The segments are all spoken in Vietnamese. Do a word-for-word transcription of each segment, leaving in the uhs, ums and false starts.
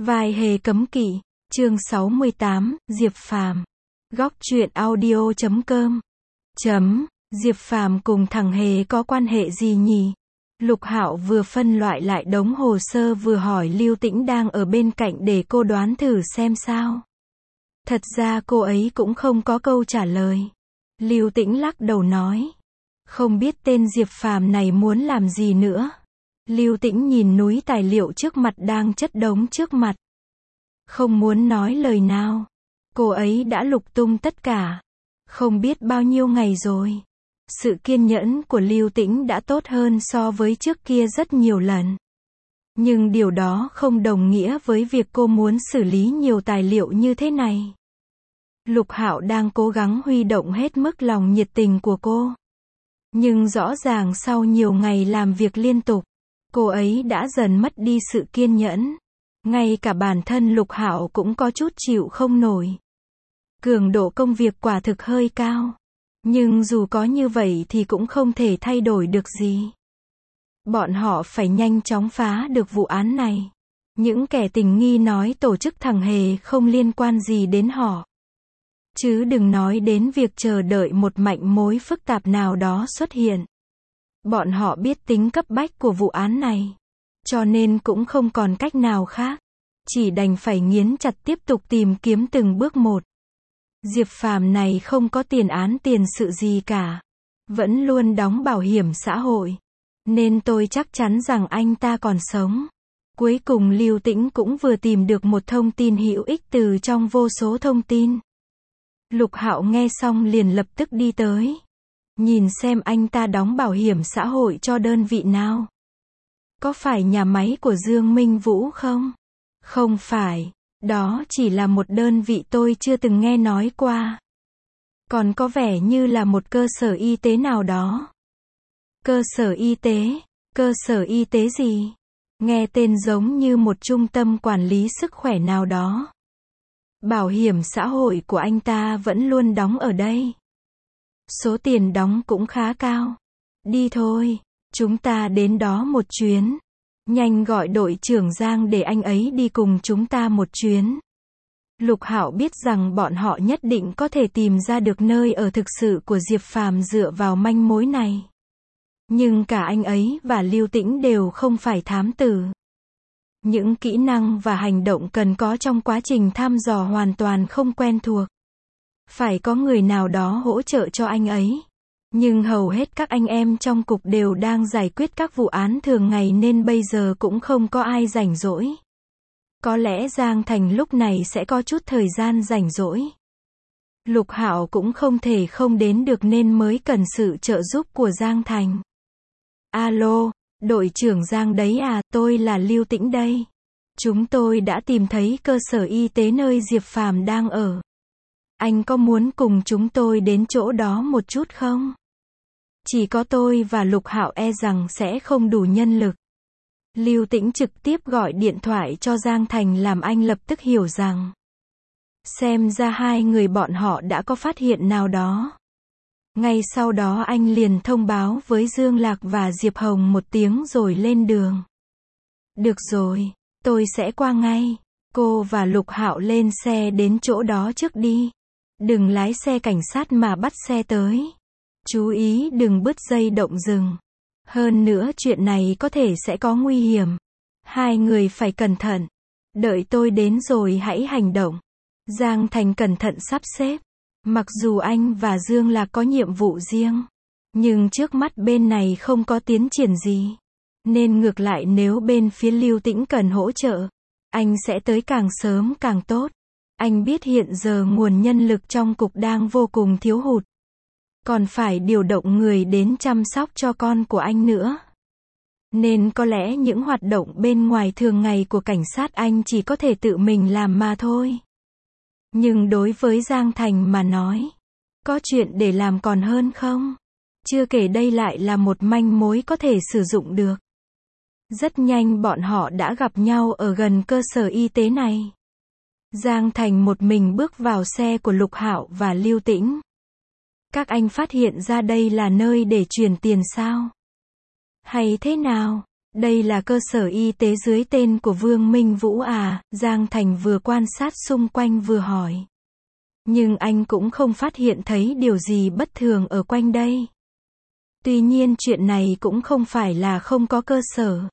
Vai hề cấm kỵ, chương sáu mươi tám, Diệp Phàm. Góc truyện audio chấm com. Chấm, Diệp Phàm cùng thằng Hề có quan hệ gì nhỉ? Lục Hạo vừa phân loại lại đống hồ sơ vừa hỏi Lưu Tĩnh đang ở bên cạnh để cô đoán thử xem sao. Thật ra cô ấy cũng không có câu trả lời. Lưu Tĩnh lắc đầu nói. Không biết tên Diệp Phàm này muốn làm gì nữa. Lưu Tĩnh nhìn núi tài liệu trước mặt đang chất đống trước mặt. Không muốn nói lời nào. Cô ấy đã lục tung tất cả. Không biết bao nhiêu ngày rồi. Sự kiên nhẫn của Lưu Tĩnh đã tốt hơn so với trước kia rất nhiều lần. Nhưng điều đó không đồng nghĩa với việc cô muốn xử lý nhiều tài liệu như thế này. Lục Hạo đang cố gắng huy động hết mức lòng nhiệt tình của cô. Nhưng rõ ràng sau nhiều ngày làm việc liên tục, cô ấy đã dần mất đi sự kiên nhẫn. Ngay cả bản thân Lục Hạo cũng có chút chịu không nổi. Cường độ công việc quả thực hơi cao. Nhưng dù có như vậy thì cũng không thể thay đổi được gì. Bọn họ phải nhanh chóng phá được vụ án này. Những kẻ tình nghi nói tổ chức thằng Hề không liên quan gì đến họ. Chứ đừng nói đến việc chờ đợi một manh mối phức tạp nào đó xuất hiện. Bọn họ biết tính cấp bách của vụ án này. Cho nên cũng không còn cách nào khác. Chỉ đành phải nghiến chặt tiếp tục tìm kiếm từng bước một. Diệp Phàm này không có tiền án tiền sự gì cả. Vẫn luôn đóng bảo hiểm xã hội. Nên tôi chắc chắn rằng anh ta còn sống. Cuối cùng Lưu Tĩnh cũng vừa tìm được một thông tin hữu ích từ trong vô số thông tin. Lục Hạo nghe xong liền lập tức đi tới. Nhìn xem anh ta đóng bảo hiểm xã hội cho đơn vị nào. Có phải nhà máy của Dương Minh Vũ không? Không phải. Đó chỉ là một đơn vị tôi chưa từng nghe nói qua. Còn có vẻ như là một cơ sở y tế nào đó. Cơ sở y tế? Cơ sở y tế gì? Nghe tên giống như một trung tâm quản lý sức khỏe nào đó. Bảo hiểm xã hội của anh ta vẫn luôn đóng ở đây. Số tiền đóng cũng khá cao. Đi thôi, chúng ta đến đó một chuyến. Nhanh gọi đội trưởng Giang để anh ấy đi cùng chúng ta một chuyến. Lục Hạo biết rằng bọn họ nhất định có thể tìm ra được nơi ở thực sự của Diệp Phàm dựa vào manh mối này. Nhưng cả anh ấy và Lưu Tĩnh đều không phải thám tử. Những kỹ năng và hành động cần có trong quá trình thăm dò hoàn toàn không quen thuộc. Phải có người nào đó hỗ trợ cho anh ấy. Nhưng hầu hết các anh em trong cục đều đang giải quyết các vụ án thường ngày nên bây giờ cũng không có ai rảnh rỗi. Có lẽ Giang Thành lúc này sẽ có chút thời gian rảnh rỗi. Lục Hạo cũng không thể không đến được nên mới cần sự trợ giúp của Giang Thành. Alo, đội trưởng Giang đấy à, tôi là Lưu Tĩnh đây. Chúng tôi đã tìm thấy cơ sở y tế nơi Diệp Phàm đang ở. Anh có muốn cùng chúng tôi đến chỗ đó một chút không? Chỉ có tôi và Lục Hạo e rằng sẽ không đủ nhân lực. Lưu Tĩnh trực tiếp gọi điện thoại cho Giang Thành làm anh lập tức hiểu rằng. Xem ra hai người bọn họ đã có phát hiện nào đó. Ngay sau đó anh liền thông báo với Dương Lạc và Diệp Hồng một tiếng rồi lên đường. Được rồi, tôi sẽ qua ngay. Cô và Lục Hạo lên xe đến chỗ đó trước đi. Đừng lái xe cảnh sát mà bắt xe tới. Chú ý đừng bứt dây động rừng. Hơn nữa chuyện này có thể sẽ có nguy hiểm. Hai người phải cẩn thận. Đợi tôi đến rồi hãy hành động. Giang Thành cẩn thận sắp xếp. Mặc dù anh và Dương Lạc có nhiệm vụ riêng. Nhưng trước mắt bên này không có tiến triển gì. Nên ngược lại nếu bên phía Lưu Tĩnh cần hỗ trợ. Anh sẽ tới càng sớm càng tốt. Anh biết hiện giờ nguồn nhân lực trong cục đang vô cùng thiếu hụt. Còn phải điều động người đến chăm sóc cho con của anh nữa. Nên có lẽ những hoạt động bên ngoài thường ngày của cảnh sát anh chỉ có thể tự mình làm mà thôi. Nhưng đối với Giang Thành mà nói, có chuyện để làm còn hơn không? Chưa kể đây lại là một manh mối có thể sử dụng được. Rất nhanh bọn họ đã gặp nhau ở gần cơ sở y tế này. Giang Thành một mình bước vào xe của Lục Hạo và Lưu Tĩnh. Các anh phát hiện ra đây là nơi để chuyển tiền sao? Hay thế nào? Đây là cơ sở y tế dưới tên của Vương Minh Vũ à? Giang Thành vừa quan sát xung quanh vừa hỏi. Nhưng anh cũng không phát hiện thấy điều gì bất thường ở quanh đây. Tuy nhiên chuyện này cũng không phải là không có cơ sở.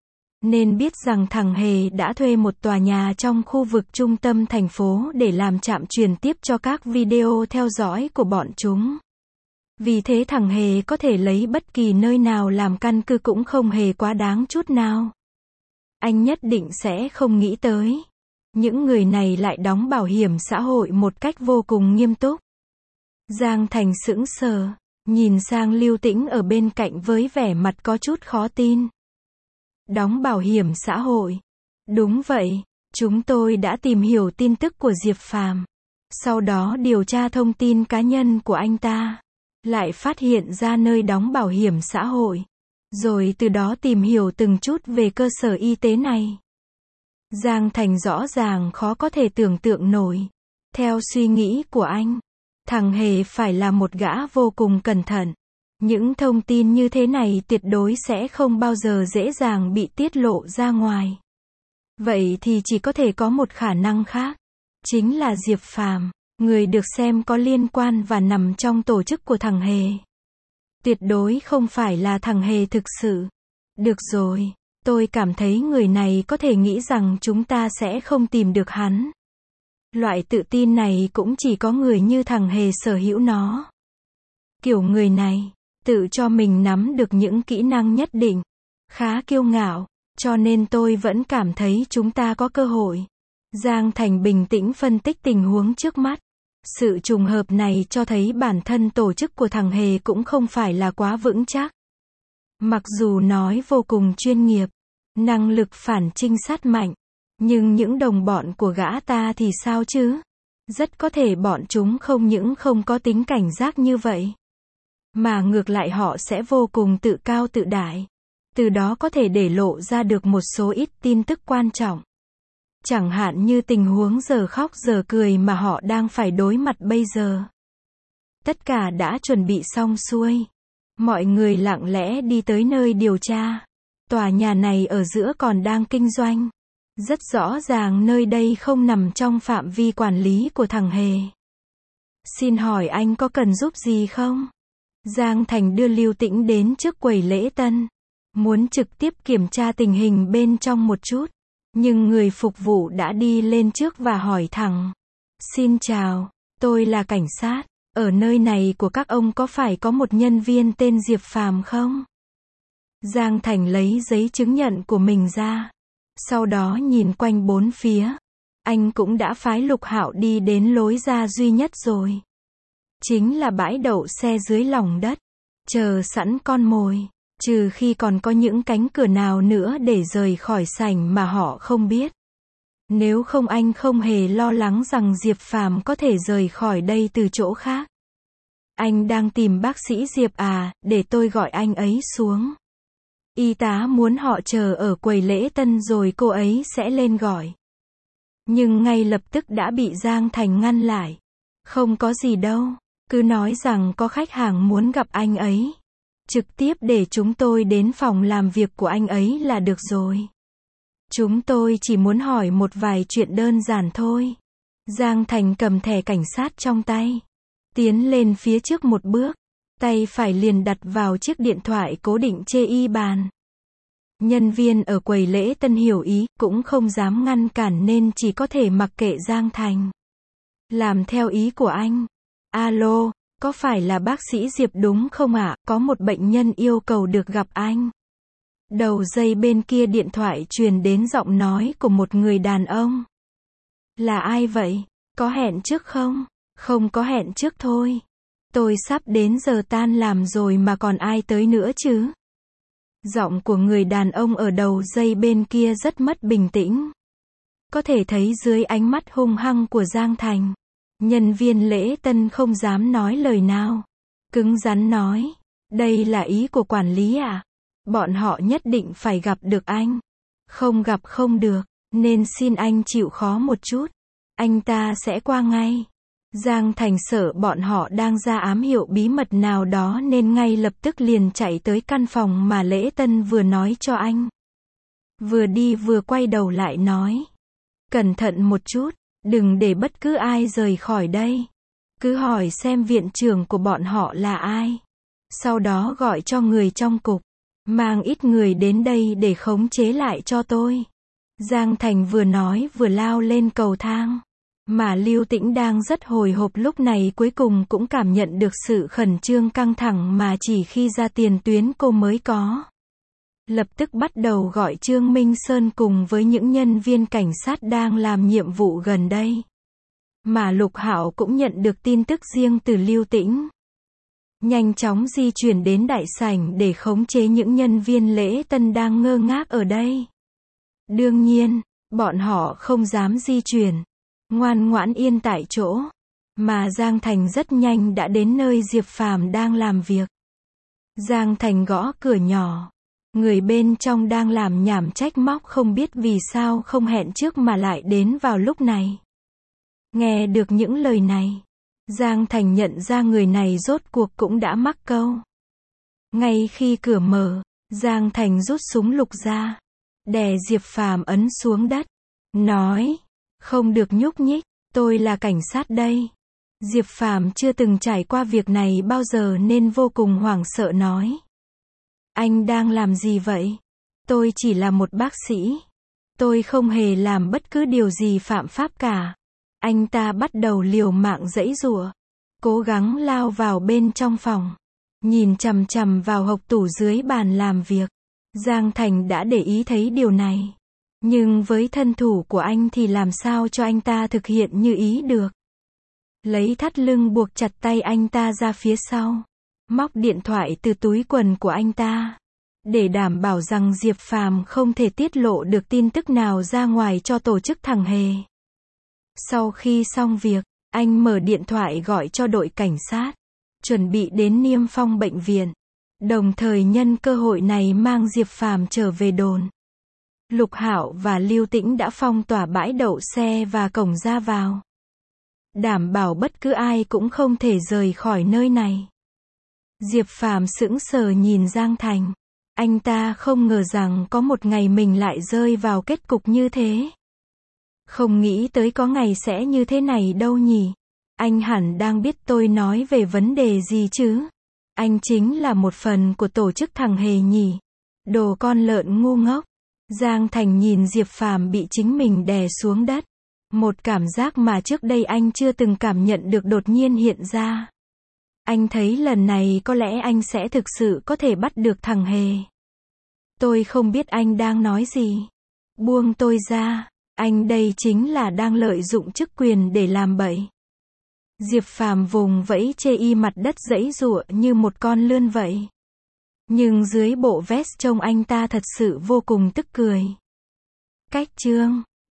Nên biết rằng thằng Hề đã thuê một tòa nhà trong khu vực trung tâm thành phố để làm trạm truyền tiếp cho các video theo dõi của bọn chúng. Vì thế thằng Hề có thể lấy bất kỳ nơi nào làm căn cứ cũng không hề quá đáng chút nào. Anh nhất định sẽ không nghĩ tới. Những người này lại đóng bảo hiểm xã hội một cách vô cùng nghiêm túc. Giang Thành sững sờ, nhìn sang Lưu Tĩnh ở bên cạnh với vẻ mặt có chút khó tin. Đóng bảo hiểm xã hội. Đúng vậy, chúng tôi đã tìm hiểu tin tức của Diệp Phàm. Sau đó điều tra thông tin cá nhân của anh ta. Lại phát hiện ra nơi đóng bảo hiểm xã hội. Rồi từ đó tìm hiểu từng chút về cơ sở y tế này. Giang Thành rõ ràng khó có thể tưởng tượng nổi. Theo suy nghĩ của anh, thằng Hề phải là một gã vô cùng cẩn thận. Những thông tin như thế này tuyệt đối sẽ không bao giờ dễ dàng bị tiết lộ ra ngoài. Vậy thì chỉ có thể có một khả năng khác. Chính là Diệp Phàm, người được xem có liên quan và nằm trong tổ chức của thằng Hề. Tuyệt đối không phải là thằng Hề thực sự. Được rồi, tôi cảm thấy người này có thể nghĩ rằng chúng ta sẽ không tìm được hắn. Loại tự tin này cũng chỉ có người như thằng Hề sở hữu nó. Kiểu người này, tự cho mình nắm được những kỹ năng nhất định. Khá kiêu ngạo, cho nên tôi vẫn cảm thấy chúng ta có cơ hội. Giang Thành bình tĩnh phân tích tình huống trước mắt. Sự trùng hợp này cho thấy bản thân tổ chức của thằng Hề cũng không phải là quá vững chắc. Mặc dù nói vô cùng chuyên nghiệp, năng lực phản trinh sát mạnh, nhưng những đồng bọn của gã ta thì sao chứ? Rất có thể bọn chúng không những không có tính cảnh giác như vậy, mà ngược lại họ sẽ vô cùng tự cao tự đại. Từ đó có thể để lộ ra được một số ít tin tức quan trọng. Chẳng hạn như tình huống giờ khóc giờ cười mà họ đang phải đối mặt bây giờ. Tất cả đã chuẩn bị xong xuôi. Mọi người lặng lẽ đi tới nơi điều tra. Tòa nhà này ở giữa còn đang kinh doanh. Rất rõ ràng nơi đây không nằm trong phạm vi quản lý của thằng Hề. Xin hỏi anh có cần giúp gì không? Giang Thành đưa Lưu Tĩnh đến trước quầy lễ tân. Muốn trực tiếp kiểm tra tình hình bên trong một chút. Nhưng người phục vụ đã đi lên trước và hỏi thẳng. Xin chào, tôi là cảnh sát. Ở nơi này của các ông có phải có một nhân viên tên Diệp Phàm không? Giang Thành lấy giấy chứng nhận của mình ra. Sau đó nhìn quanh bốn phía. Anh cũng đã phái Lục Hạo đi đến lối ra duy nhất rồi. Chính là bãi đậu xe dưới lòng đất. Chờ sẵn con mồi. Trừ khi còn có những cánh cửa nào nữa để rời khỏi sảnh mà họ không biết. Nếu không anh không hề lo lắng rằng Diệp Phàm có thể rời khỏi đây từ chỗ khác. Anh đang tìm bác sĩ Diệp à, để tôi gọi anh ấy xuống. Y tá muốn họ chờ ở quầy lễ tân rồi cô ấy sẽ lên gọi. Nhưng ngay lập tức đã bị Giang Thành ngăn lại. Không có gì đâu, cứ nói rằng có khách hàng muốn gặp anh ấy. Trực tiếp để chúng tôi đến phòng làm việc của anh ấy là được rồi. Chúng tôi chỉ muốn hỏi một vài chuyện đơn giản thôi. Giang Thành cầm thẻ cảnh sát trong tay. Tiến lên phía trước một bước. Tay phải liền đặt vào chiếc điện thoại cố định chê y bàn. Nhân viên ở quầy lễ tân hiểu ý, cũng không dám ngăn cản nên chỉ có thể mặc kệ Giang Thành. Làm theo ý của anh. Alo, có phải là bác sĩ Diệp đúng không ạ? Có một bệnh nhân yêu cầu được gặp anh. Đầu dây bên kia điện thoại truyền đến giọng nói của một người đàn ông. Là ai vậy? Có hẹn trước không? Không có hẹn trước thôi. Tôi sắp đến giờ tan làm rồi mà còn ai tới nữa chứ? Giọng của người đàn ông ở đầu dây bên kia rất mất bình tĩnh. Có thể thấy dưới ánh mắt hung hăng của Giang Thành. Nhân viên lễ tân không dám nói lời nào. Cứng rắn nói. Đây là ý của quản lý à? Bọn họ nhất định phải gặp được anh. Không gặp không được, nên xin anh chịu khó một chút. Anh ta sẽ qua ngay. Giang Thành sợ bọn họ đang ra ám hiệu bí mật nào đó nên ngay lập tức liền chạy tới căn phòng mà Lễ Tân vừa nói cho anh. Vừa đi vừa quay đầu lại nói. Cẩn thận một chút, đừng để bất cứ ai rời khỏi đây. Cứ hỏi xem viện trưởng của bọn họ là ai. Sau đó gọi cho người trong cục. Mang ít người đến đây để khống chế lại cho tôi. Giang Thành vừa nói vừa lao lên cầu thang. Mà Lưu Tĩnh đang rất hồi hộp lúc này cuối cùng cũng cảm nhận được sự khẩn trương căng thẳng mà chỉ khi ra tiền tuyến cô mới có. Lập tức bắt đầu gọi Trương Minh Sơn cùng với những nhân viên cảnh sát đang làm nhiệm vụ gần đây. Mà Lục Hạo cũng nhận được tin tức riêng từ Lưu Tĩnh. Nhanh chóng di chuyển đến đại sảnh để khống chế những nhân viên Lễ Tân đang ngơ ngác ở đây. Đương nhiên, bọn họ không dám di chuyển. Ngoan ngoãn yên tại chỗ. Mà Giang Thành rất nhanh đã đến nơi Diệp Phàm đang làm việc. Giang Thành gõ cửa nhỏ. Người bên trong đang làm nhảm trách móc không biết vì sao không hẹn trước mà lại đến vào lúc này. Nghe được những lời này, Giang Thành nhận ra người này rốt cuộc cũng đã mắc câu. Ngay khi cửa mở, Giang Thành rút súng lục ra, đè Diệp Phàm ấn xuống đất, nói, không được nhúc nhích, tôi là cảnh sát đây. Diệp Phàm chưa từng trải qua việc này bao giờ nên vô cùng hoảng sợ nói. Anh đang làm gì vậy? Tôi chỉ là một bác sĩ. Tôi không hề làm bất cứ điều gì phạm pháp cả. Anh ta bắt đầu liều mạng giãy giụa, cố gắng lao vào bên trong phòng, nhìn chằm chằm vào hộc tủ dưới bàn làm việc. Giang Thành đã để ý thấy điều này. Nhưng với thân thủ của anh thì làm sao cho anh ta thực hiện như ý được. Lấy thắt lưng buộc chặt tay anh ta ra phía sau. Móc điện thoại từ túi quần của anh ta. Để đảm bảo rằng Diệp Phàm không thể tiết lộ được tin tức nào ra ngoài cho tổ chức thằng Hề. Sau khi xong việc, anh mở điện thoại gọi cho đội cảnh sát. Chuẩn bị đến niêm phong bệnh viện. Đồng thời nhân cơ hội này mang Diệp Phàm trở về đồn. Lục Hạo và Lưu Tĩnh đã phong tỏa bãi đậu xe và cổng ra vào. Đảm bảo bất cứ ai cũng không thể rời khỏi nơi này. Diệp Phàm sững sờ nhìn Giang Thành. Anh ta không ngờ rằng có một ngày mình lại rơi vào kết cục như thế. Không nghĩ tới có ngày sẽ như thế này đâu nhỉ. Anh hẳn đang biết tôi nói về vấn đề gì chứ. Anh chính là một phần của tổ chức thằng Hề nhỉ. Đồ con lợn ngu ngốc. Giang Thành nhìn Diệp Phàm bị chính mình đè xuống đất. Một cảm giác mà trước đây anh chưa từng cảm nhận được đột nhiên hiện ra. Anh thấy lần này có lẽ anh sẽ thực sự có thể bắt được thằng Hề. Tôi không biết anh đang nói gì. Buông tôi ra. Anh đây chính là đang lợi dụng chức quyền để làm bậy. Diệp Phàm vùng vẫy chê y mặt đất giãy giụa như một con lươn vậy. Nhưng dưới bộ vest trông anh ta thật sự vô cùng tức cười. Cách chương